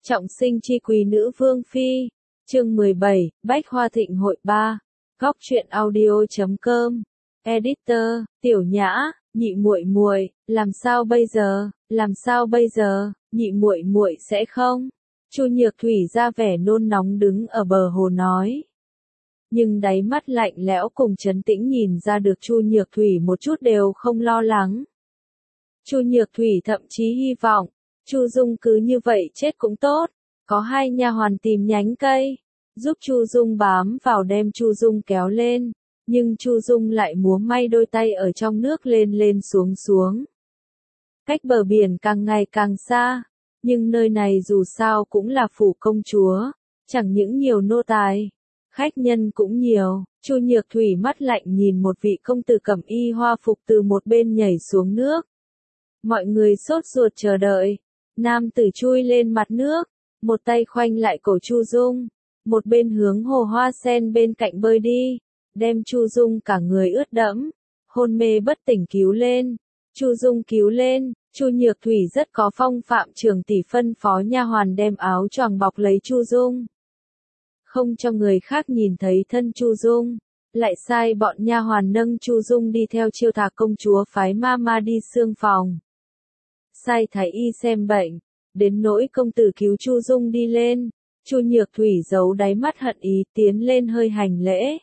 Trọng sinh chi quý nữ vương phi. Chương 17, Bách Hoa Thịnh hội 3. Góc truyện audio.com. Editor, Tiểu Nhã, nhị muội muội, làm sao bây giờ? Làm sao bây giờ? Nhị muội muội sẽ không? Chu Nhược Thủy ra vẻ nôn nóng đứng ở bờ hồ nói. Nhưng đáy mắt lạnh lẽo cùng trấn tĩnh nhìn ra được Chu Nhược Thủy một chút đều không lo lắng. Chu Nhược Thủy thậm chí hy vọng, Chu Dung cứ như vậy chết cũng tốt, có hai nha hoàn tìm nhánh cây, giúp Chu Dung bám vào đem Chu Dung kéo lên, nhưng Chu Dung lại múa may đôi tay ở trong nước lên lên xuống xuống. Cách bờ biển càng ngày càng xa, nhưng nơi này dù sao cũng là phủ công chúa, chẳng những nhiều nô tài, khách nhân cũng nhiều. Chu Nhược Thủy mắt lạnh nhìn một vị công tử cẩm y hoa phục từ một bên nhảy xuống nước. Mọi người sốt ruột chờ đợi. Nam tử chui lên mặt nước, một tay khoanh lại cổ Chu Dung, một bên hướng hồ hoa sen bên cạnh bơi đi, đem Chu Dung cả người ướt đẫm, hôn mê bất tỉnh cứu lên. Chu Dung cứu lên, Chu Nhược Thủy rất có phong phạm, trưởng tỷ phân phó nha hoàn đem áo choàng bọc lấy Chu Dung, không cho người khác nhìn thấy thân Chu Dung, lại sai bọn nha hoàn nâng Chu Dung đi theo Chiêu Thạc công chúa phái mama đi xương phòng. Sai thái y xem bệnh, đến nỗi công tử cứu Chu Dung đi lên, Chu Nhược Thủy giấu đáy mắt hận ý tiến lên hơi hành lễ.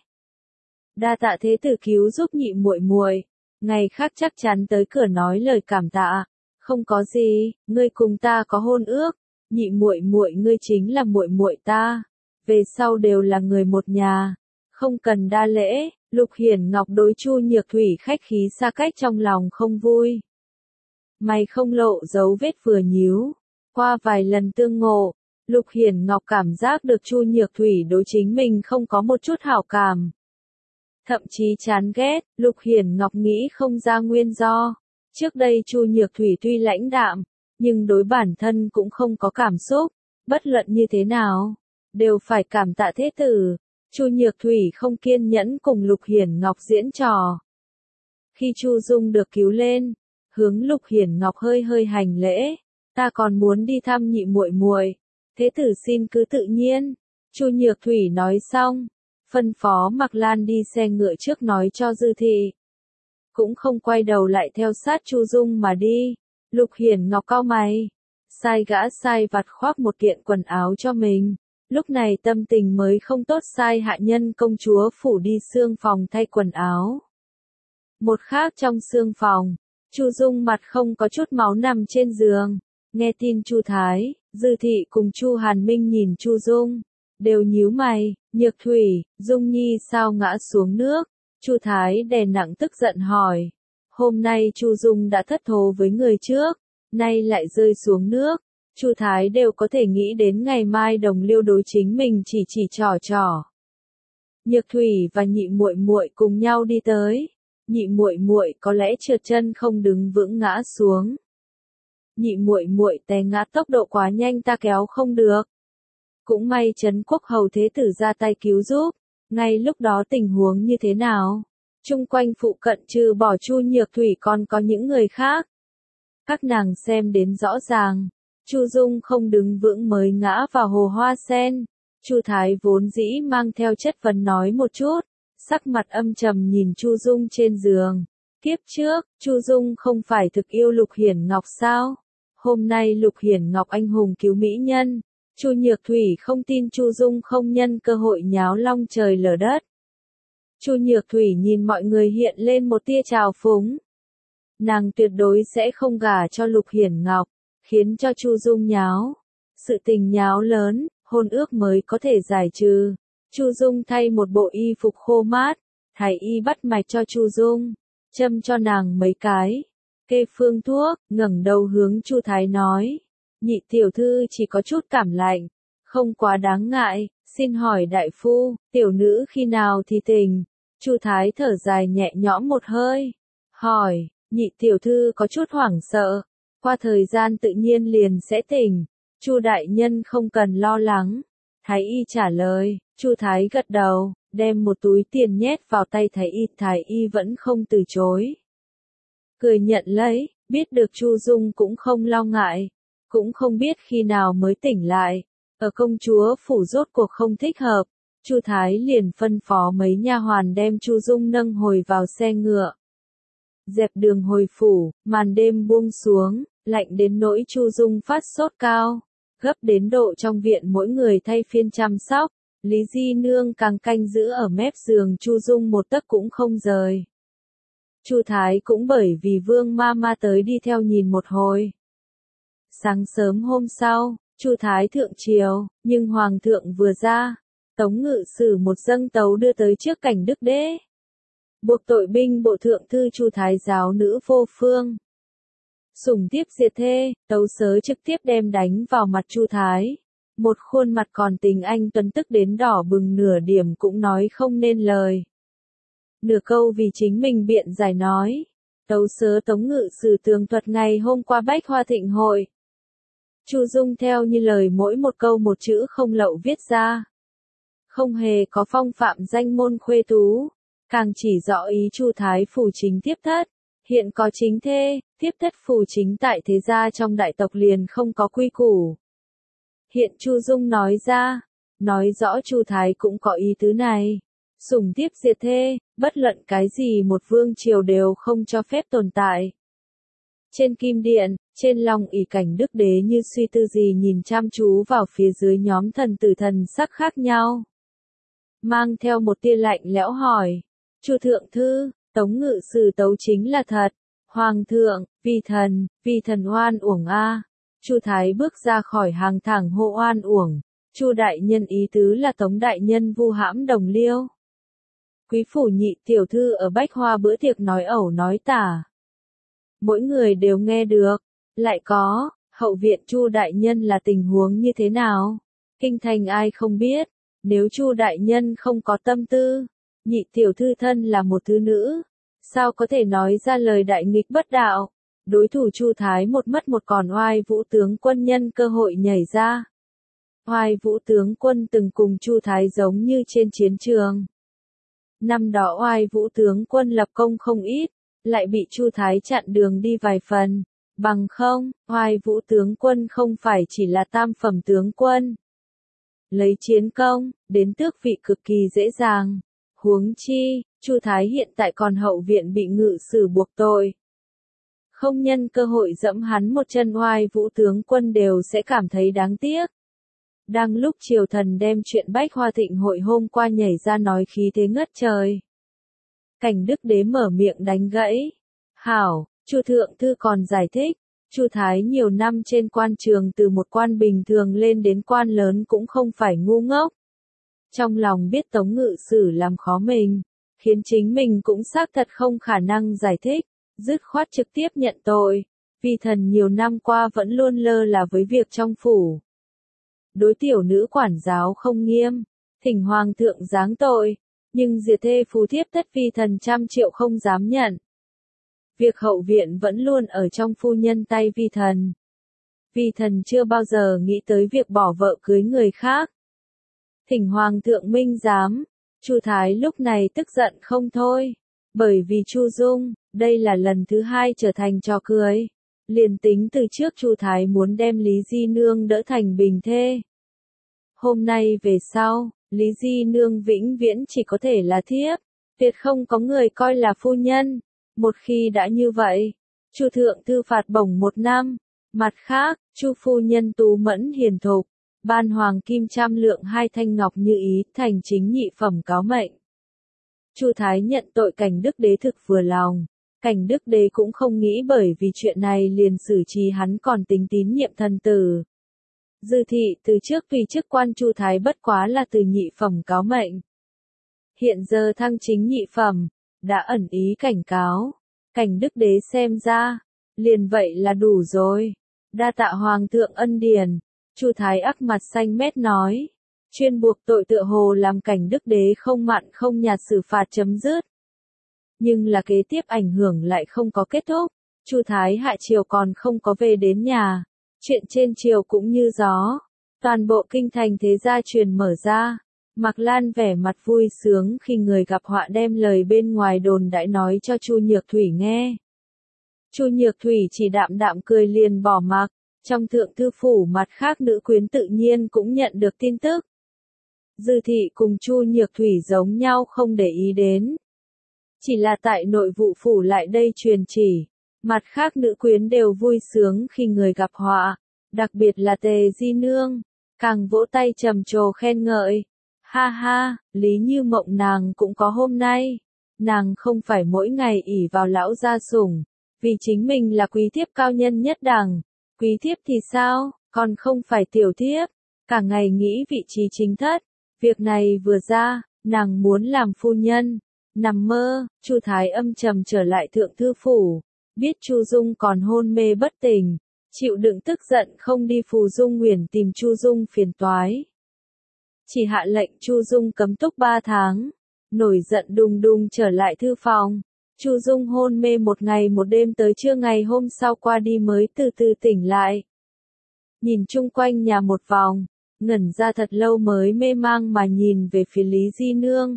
Đa tạ thế tử cứu giúp nhị muội muội, ngày khác chắc chắn tới cửa nói lời cảm tạ. Không có gì, ngươi cùng ta có hôn ước, nhị muội muội ngươi chính là muội muội ta, về sau đều là người một nhà, không cần đa lễ. Lục Hiển Ngọc đối Chu Nhược Thủy khách khí xa cách trong lòng không vui. Mày không lộ dấu vết vừa nhíu. Qua vài lần tương ngộ, Lục Hiển Ngọc cảm giác được Chu Nhược Thủy đối chính mình không có một chút hảo cảm. Thậm chí chán ghét. Lục Hiển Ngọc nghĩ không ra nguyên do. Trước đây Chu Nhược Thủy tuy lãnh đạm, nhưng đối bản thân cũng không có cảm xúc. Bất luận như thế nào, đều phải cảm tạ thế tử. Chu Nhược Thủy không kiên nhẫn cùng Lục Hiển Ngọc diễn trò. Khi Chu Dung được cứu lên, hướng Lục Hiển Ngọc hơi hơi hành lễ, ta còn muốn đi thăm nhị muội muội, thế tử xin cứ tự nhiên. Chu Nhược Thủy nói xong, phân phó Mặc Lan đi xe ngựa trước nói cho Dư Thị, cũng không quay đầu lại theo sát Chu Dung mà đi. Lục Hiển Ngọc cau mày, sai gã sai vặt khoác một kiện quần áo cho mình, lúc này tâm tình mới không tốt, sai hạ nhân công chúa phủ đi xương phòng thay quần áo. Một khác trong xương phòng, Chu Dung mặt không có chút máu nằm trên giường, nghe tin Chu Thái, Dư Thị cùng Chu Hàn Minh nhìn Chu Dung, đều nhíu mày. Nhược Thủy, Dung Nhi sao ngã xuống nước? Chu Thái đè nặng tức giận hỏi. Hôm nay Chu Dung đã thất thố với người trước, nay lại rơi xuống nước. Chu Thái đều có thể nghĩ đến ngày mai đồng liêu đối chính mình chỉ trò trò. Nhược Thủy và nhị muội muội cùng nhau đi tới. Nhị muội muội có lẽ trượt chân không đứng vững ngã xuống. Nhị muội muội té ngã tốc độ quá nhanh ta kéo không được. Cũng may Trấn Quốc hầu thế tử ra tay cứu giúp. Ngay lúc đó tình huống như thế nào? Chung quanh phụ cận trừ bỏ Chu Nhược Thủy còn có những người khác. Các nàng xem đến rõ ràng. Chu Dung không đứng vững mới ngã vào hồ hoa sen. Chu Thái vốn dĩ mang theo chất vấn nói một chút, sắc mặt âm trầm nhìn Chu Dung trên giường. Kiếp trước, Chu Dung không phải thực yêu Lục Hiển Ngọc sao? Hôm nay Lục Hiển Ngọc anh hùng cứu mỹ nhân. Chu Nhược Thủy không tin Chu Dung không nhân cơ hội nháo long trời lở đất. Chu Nhược Thủy nhìn mọi người hiện lên một tia trào phúng. Nàng tuyệt đối sẽ không gả cho Lục Hiển Ngọc, khiến cho Chu Dung nháo. Sự tình nháo lớn, hôn ước mới có thể giải trừ. Chu Dung thay một bộ y phục khô mát, thái y bắt mạch cho Chu Dung, châm cho nàng mấy cái, kê phương thuốc, ngẩng đầu hướng Chu Thái nói. Nhị tiểu thư chỉ có chút cảm lạnh, không quá đáng ngại, xin hỏi đại phu, tiểu nữ khi nào thì tỉnh? Chu Thái thở dài nhẹ nhõm một hơi, hỏi, nhị tiểu thư có chút hoảng sợ, qua thời gian tự nhiên liền sẽ tỉnh, Chu đại nhân không cần lo lắng. Thái y trả lời. Chu Thái gật đầu, đem một túi tiền nhét vào tay thái y vẫn không từ chối. Cười nhận lấy, biết được Chu Dung cũng không lo ngại, cũng không biết khi nào mới tỉnh lại. Ở công chúa phủ rốt cuộc không thích hợp, Chu Thái liền phân phó mấy nha hoàn đem Chu Dung nâng hồi vào xe ngựa. Dẹp đường hồi phủ, màn đêm buông xuống, lạnh đến nỗi Chu Dung phát sốt cao, gấp đến độ trong viện mỗi người thay phiên chăm sóc. Lý Di Nương càng canh giữ ở mép giường Chu Dung một tấc cũng không rời. Chu Thái cũng bởi vì Vương Mama tới đi theo nhìn một hồi. Sáng sớm hôm sau, Chu Thái thượng triều, nhưng Hoàng thượng vừa ra, Tống Ngự Sử một dâng tấu đưa tới trước Cảnh Đức Đế. Buộc tội binh bộ thượng thư Chu Thái giáo nữ vô phương. Sủng tiếp diệt thê, tấu sớ trực tiếp đem đánh vào mặt Chu Thái. Một khuôn mặt còn tình anh tuấn tức đến đỏ bừng, nửa điểm cũng nói không nên lời. Nửa câu vì chính mình biện giải nói. Tấu sớ Tống Ngự Sử tường thuật ngày hôm qua Bách Hoa Thịnh hội. Chu Dung theo như lời mỗi một câu một chữ không lậu viết ra. Không hề có phong phạm danh môn khuê tú, càng chỉ rõ ý Chu Thái phủ chính tiếp thất. Hiện có chính thê, tiếp thất phủ chính tại thế gia trong đại tộc liền không có quy củ. Hiện Chu Dung nói ra, nói rõ Chu Thái cũng có ý tứ này. Sủng tiếp diệt thê, bất luận cái gì một vương triều đều không cho phép tồn tại. Trên kim điện, trên long ỷ Cảnh Đức Đế như suy tư gì nhìn chăm chú vào phía dưới nhóm thần tử thần sắc khác nhau. Mang theo một tia lạnh lẽo hỏi, Chu thượng thư, Tống Ngự Sử tấu chính là thật. Hoàng thượng, vì thần oan uổng a. Chu Thái bước ra khỏi hàng thẳng hô oan uổng. Chu đại nhân ý tứ là Tống đại nhân vu hãm đồng liêu. Quý phủ nhị tiểu thư ở Bách Hoa bữa tiệc nói ẩu nói tả. Mỗi người đều nghe được, lại có, hậu viện Chu đại nhân là tình huống như thế nào? Kinh thành ai không biết, nếu Chu đại nhân không có tâm tư, nhị tiểu thư thân là một thứ nữ, sao có thể nói ra lời đại nghịch bất đạo? Đối thủ Chu Thái một mất một còn Oai Vũ tướng quân nhân cơ hội nhảy ra. Oai Vũ tướng quân từng cùng Chu Thái giống như trên chiến trường. Năm đó Oai Vũ tướng quân lập công không ít, lại bị Chu Thái chặn đường đi vài phần. Bằng không, Oai Vũ tướng quân không phải chỉ là tam phẩm tướng quân. Lấy chiến công, đến tước vị cực kỳ dễ dàng. Huống chi, Chu Thái hiện tại còn hậu viện bị ngự sử buộc tội. Không nhân cơ hội dẫm hắn một chân, Oai Vũ tướng quân đều sẽ cảm thấy đáng tiếc. Đang lúc triều thần đem chuyện Bách Hoa Thịnh hội hôm qua nhảy ra nói khí thế ngất trời. Cảnh Đức Đế mở miệng đánh gãy. Hảo, Chu thượng thư còn giải thích, Chu Thái nhiều năm trên quan trường từ một quan bình thường lên đến quan lớn cũng không phải ngu ngốc. Trong lòng biết Tống Ngự Sử làm khó mình, khiến chính mình cũng xác thật không khả năng giải thích, dứt khoát trực tiếp nhận tội, vì thần nhiều năm qua vẫn luôn lơ là với việc trong phủ. Đối tiểu nữ quản giáo không nghiêm, thỉnh hoàng thượng giáng tội, nhưng diệt thê phú thiếp tất vi thần trăm triệu không dám nhận. Việc hậu viện vẫn luôn ở trong phu nhân tay vi thần. Vi thần chưa bao giờ nghĩ tới việc bỏ vợ cưới người khác. Thỉnh hoàng thượng minh giám. Chu Thái lúc này tức giận không thôi, bởi vì Chu Dung, đây là lần thứ hai trở thành trò cười. Liền tính từ trước Chu Thái muốn đem Lý Di Nương đỡ thành bình thê. Hôm nay về sau, Lý Di Nương vĩnh viễn chỉ có thể là thiếp, tuyệt không có người coi là phu nhân. Một khi đã như vậy, Chu thượng thư phạt bổng 1 năm. Mặt khác, Chu phu nhân tú mẫn hiền thục, ban hoàng kim trăm lượng 2 thanh ngọc như ý, thành chính nhị phẩm cáo mệnh. Chu Thái nhận tội Cảnh Đức Đế thực vừa lòng. Cảnh Đức Đế cũng không nghĩ bởi vì chuyện này liền xử trí hắn, còn tính tín nhiệm thần tử. Dư thị từ trước tùy chức quan Chu Thái bất quá là từ nhị phẩm cáo mệnh. Hiện giờ thăng chính nhị phẩm, đã ẩn ý cảnh cáo. Cảnh Đức Đế xem ra, liền vậy là đủ rồi. Đa tạ hoàng thượng ân điển. Chu Thái ắc mặt xanh mét nói. Chuyên buộc tội tựa hồ làm Cảnh Đức Đế không mặn không nhạt xử phạt chấm dứt. Nhưng là kế tiếp ảnh hưởng lại không có kết thúc. Chu Thái hạ triều còn không có về đến nhà. Chuyện trên triều cũng như gió. Toàn bộ kinh thành thế gia truyền mở ra. Mạc Lan vẻ mặt vui sướng khi người gặp họa đem lời bên ngoài đồn đãi nói cho Chu Nhược Thủy nghe. Chu Nhược Thủy chỉ đạm đạm cười liền bỏ mặc. Trong thượng thư phủ mặt khác nữ quyến tự nhiên cũng nhận được tin tức. Dư thị cùng Chu Nhược Thủy giống nhau không để ý đến. Chỉ là tại nội vụ phủ lại đây truyền chỉ, mặt khác nữ quyến đều vui sướng khi người gặp họa, đặc biệt là Tề Di Nương, càng vỗ tay trầm trồ khen ngợi. Ha ha, Lý Như Mộng nàng cũng có hôm nay, nàng không phải mỗi ngày ỷ vào lão gia sủng, vì chính mình là quý thiếp cao nhân nhất đẳng, quý thiếp thì sao, còn không phải tiểu thiếp, cả ngày nghĩ vị trí chính thất, việc này vừa ra, nàng muốn làm phu nhân. Nằm mơ, Chu Thái âm trầm trở lại thượng thư phủ, biết Chu Dung còn hôn mê bất tỉnh, chịu đựng tức giận không đi Phù Dung Nguyền tìm Chu Dung phiền toái. Chỉ hạ lệnh Chu Dung cấm túc 3 tháng, nổi giận đùng đùng trở lại thư phòng. Chu Dung hôn mê một ngày một đêm tới trưa ngày hôm sau qua đi mới từ từ tỉnh lại. Nhìn chung quanh nhà một vòng, ngẩn ra thật lâu mới mê mang mà nhìn về phía Lý Di Nương.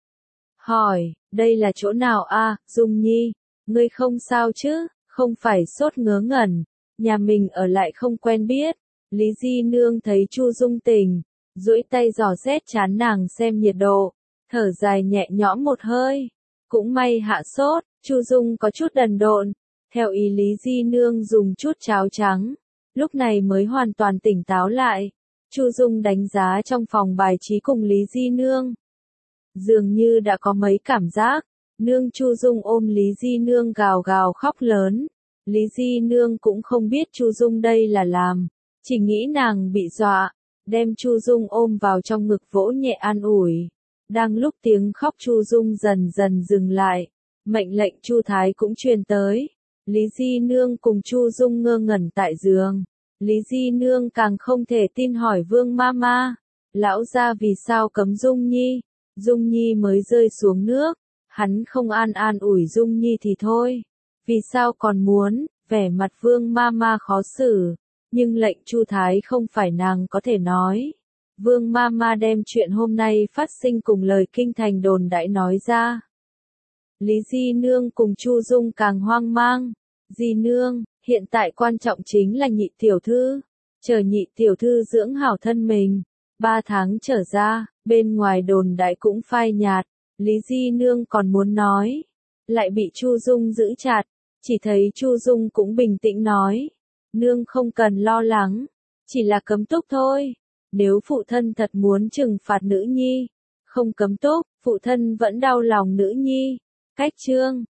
Hỏi, đây là chỗ nào a, Dung Nhi, ngươi không sao chứ, không phải sốt ngớ ngẩn, nhà mình ở lại không quen biết. Lý Di Nương thấy Chu Dung tỉnh, duỗi tay dò xét trán nàng xem nhiệt độ, thở dài nhẹ nhõm một hơi. Cũng may hạ sốt, Chu Dung có chút đần độn, theo ý Lý Di Nương dùng chút cháo trắng, lúc này mới hoàn toàn tỉnh táo lại. Chu Dung đánh giá trong phòng bài trí cùng Lý Di Nương. Dường như đã có mấy cảm giác, nương Chu Dung ôm Lý Di Nương gào gào khóc lớn. Lý Di Nương cũng không biết Chu Dung đây là làm, chỉ nghĩ nàng bị dọa, đem Chu Dung ôm vào trong ngực vỗ nhẹ an ủi. Đang lúc tiếng khóc Chu Dung dần dần dừng lại, mệnh lệnh Chu Thái cũng truyền tới. Lý Di Nương cùng Chu Dung ngơ ngẩn tại giường. Lý Di Nương càng không thể tin hỏi Vương Mama, lão gia vì sao cấm Dung Nhi? Dung Nhi mới rơi xuống nước, hắn không an ủi Dung Nhi thì thôi, vì sao còn muốn? Vẻ mặt Vương Mama khó xử, nhưng lệnh Chu Thái không phải nàng có thể nói. Vương Mama đem chuyện hôm nay phát sinh cùng lời kinh thành đồn đãi nói ra. Lý Di Nương cùng Chu Dung càng hoang mang. Di Nương, hiện tại quan trọng chính là nhị tiểu thư, chờ nhị tiểu thư dưỡng hảo thân mình, 3 tháng trở ra, bên ngoài đồn đãi cũng phai nhạt. Lý Di Nương còn muốn nói, lại bị Chu Dung giữ chặt, chỉ thấy Chu Dung cũng bình tĩnh nói, nương không cần lo lắng, chỉ là cấm túc thôi, nếu phụ thân thật muốn trừng phạt nữ nhi, không cấm túc, phụ thân vẫn đau lòng nữ nhi. Cách chương